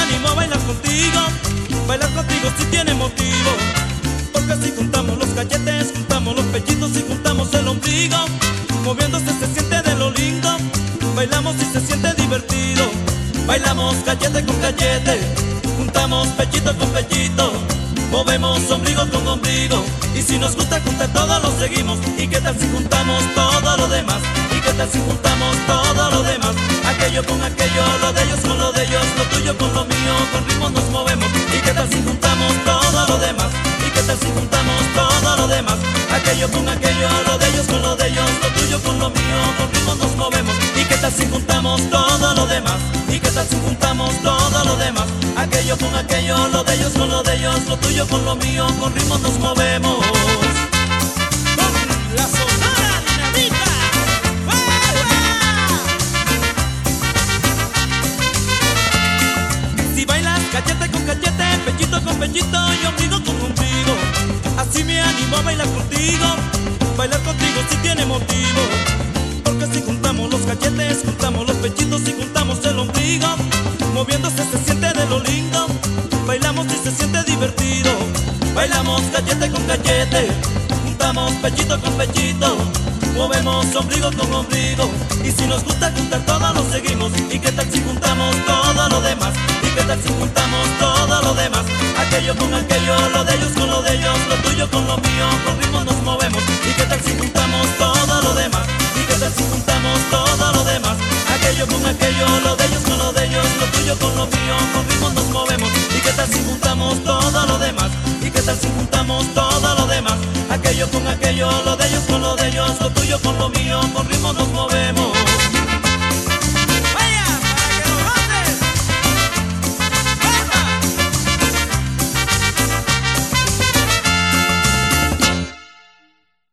animo a bailar contigo si tiene motivo. Porque si juntamos los cachetes, juntamos los pechitos y juntamos el ombligo, moviéndose se siente de lo lindo, bailamos y se siente divertido. Bailamos cachete con cachete, juntamos pechito con pechito, movemos ombligo con ombligo. Y si nos gusta juntar todo lo seguimos. ¿Y qué tal si juntamos todo lo demás? ¿Y qué tal si juntamos todo lo demás? Aquello con aquello, lo de ellos con lo de ellos, lo tuyo con lo mío, con ritmo nos movemos. ¿Y qué tal si juntamos todo lo demás? ¿Y qué tal si juntamos todo lo demás? Aquello con aquello, lo de ellos con lo de ellos, lo tuyo con lo mío, con ritmo nos movemos. ¿Y qué tal si juntamos todo lo demás? ¿Y qué tal si juntamos todo lo demás? Aquello con aquello, lo de ellos con lo de ellos, lo tuyo con lo mío, con ritmo nos movemos. La Sonora Dinamita. Si bailas cachete con cachete, pechito con pechito y ombligo con ombligo, así me animo a bailar contigo si tiene motivo. Porque si juntamos los cachetes, juntamos los pechitos y juntamos el ombligo, moviéndose se siente de lo lindo, bailamos y se siente divertido. Bailamos cachete con cachete, juntamos pechito con pechito, movemos ombligo con ombligo. Y si nos gusta juntar todo lo seguimos. ¿Y qué tal si juntamos todo lo demás? ¿Y qué tal si juntamos todo lo demás? Aquello con aquello, lo de ellos con lo de ellos, lo tuyo con lo mío, con ritmo nos movemos. ¿Y qué tal si juntamos todo lo demás? ¿Y qué tal si juntamos todo lo demás? Aquello con aquello, lo de ellos con lo de ellos, lo tuyo con lo mío, con ritmo nos movemos. ¿Y qué tal si juntamos todo lo demás? ¿Y qué tal si juntamos todo lo demás? Aquello con aquello, lo de ellos con lo de ellos, lo tuyo con lo mío, con ritmo nos movemos.